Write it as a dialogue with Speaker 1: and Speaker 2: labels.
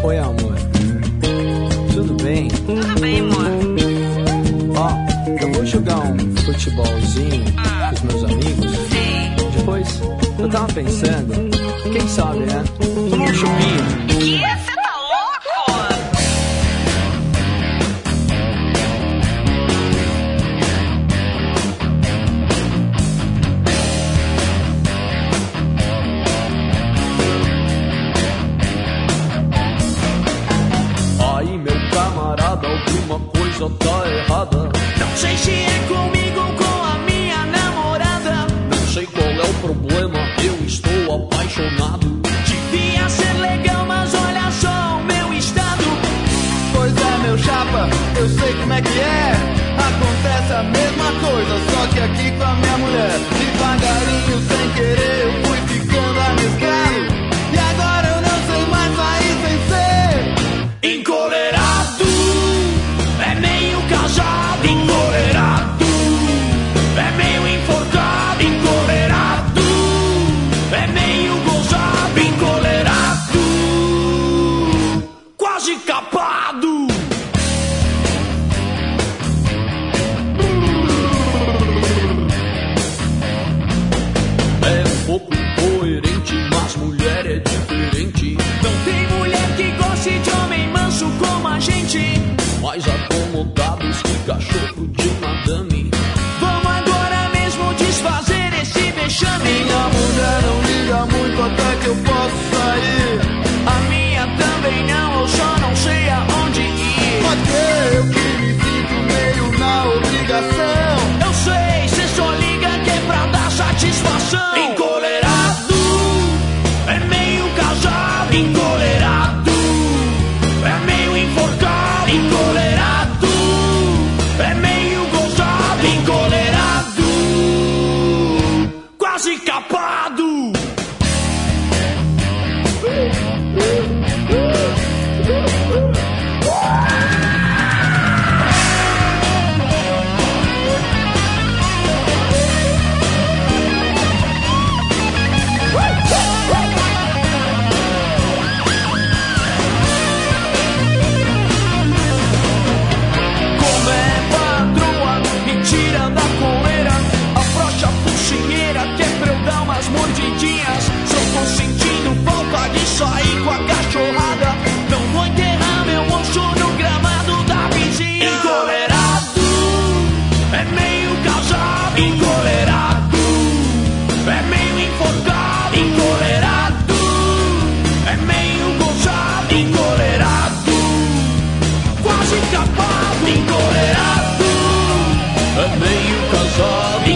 Speaker 1: Oi, amor. Tudo bem?
Speaker 2: Tudo bem, amor.
Speaker 1: Ó, eu vou jogar um futebolzinho com os meus amigos.
Speaker 2: Sim.
Speaker 1: Depois, eu tava pensando, quem sabe, né? Tomar um chupinho.
Speaker 2: Que? Você tá louco?
Speaker 1: Aí, meu camarada, alguma coisa tá errada.
Speaker 2: Não sei se é comigo ou com a minha namorada.
Speaker 1: Não sei qual é o problema, eu estou apaixonado.
Speaker 2: Devia ser legal, mas olha só o meu estado.
Speaker 3: Pois é, meu chapa, eu sei como é que é. Acontece a mesma coisa, só que aqui com a minha mulher. Devagarinho, sem querer, eu fui ficando amescado. E agora eu não sei mais sair sem ser
Speaker 2: Encolerado, é meio casado. Encolerado, é meio enforcado. Encolerado, é meio gozado. Encolerado, quase capado.
Speaker 1: É um pouco incoerente, mas mulher é diferente.
Speaker 2: Não tem mulher que goste de homem manso como a gente.
Speaker 1: Mais acomodados que cachorro de madame.
Speaker 2: Vamos agora mesmo desfazer esse vexame.
Speaker 3: minha mulher não liga muito até que eu posso sair.
Speaker 2: A minha também não, eu só não sei aonde ir.
Speaker 3: Mas que eu que me sinto meio na obrigação.
Speaker 2: Eu sei, cê só liga que é pra dar satisfação. Encolerado, é meio casado. Encolerado, é meio enforcado. Encolerado, é meio gozado. Encolerado, quase capado. Como é patroa, me tira da coleira. Afrouxa a focinheira, que é pra eu dar umas mordidinhas. Só tô sentindo falta de sair com a cachorrada. Não vou enterrar meu moço no gramado da vizinha. Encolerado, é meio casado. Encolerado, é meio enforcado. Encolerado, é meio gozado. Encolerado, quase capado. Encolerado,
Speaker 1: É meio casado.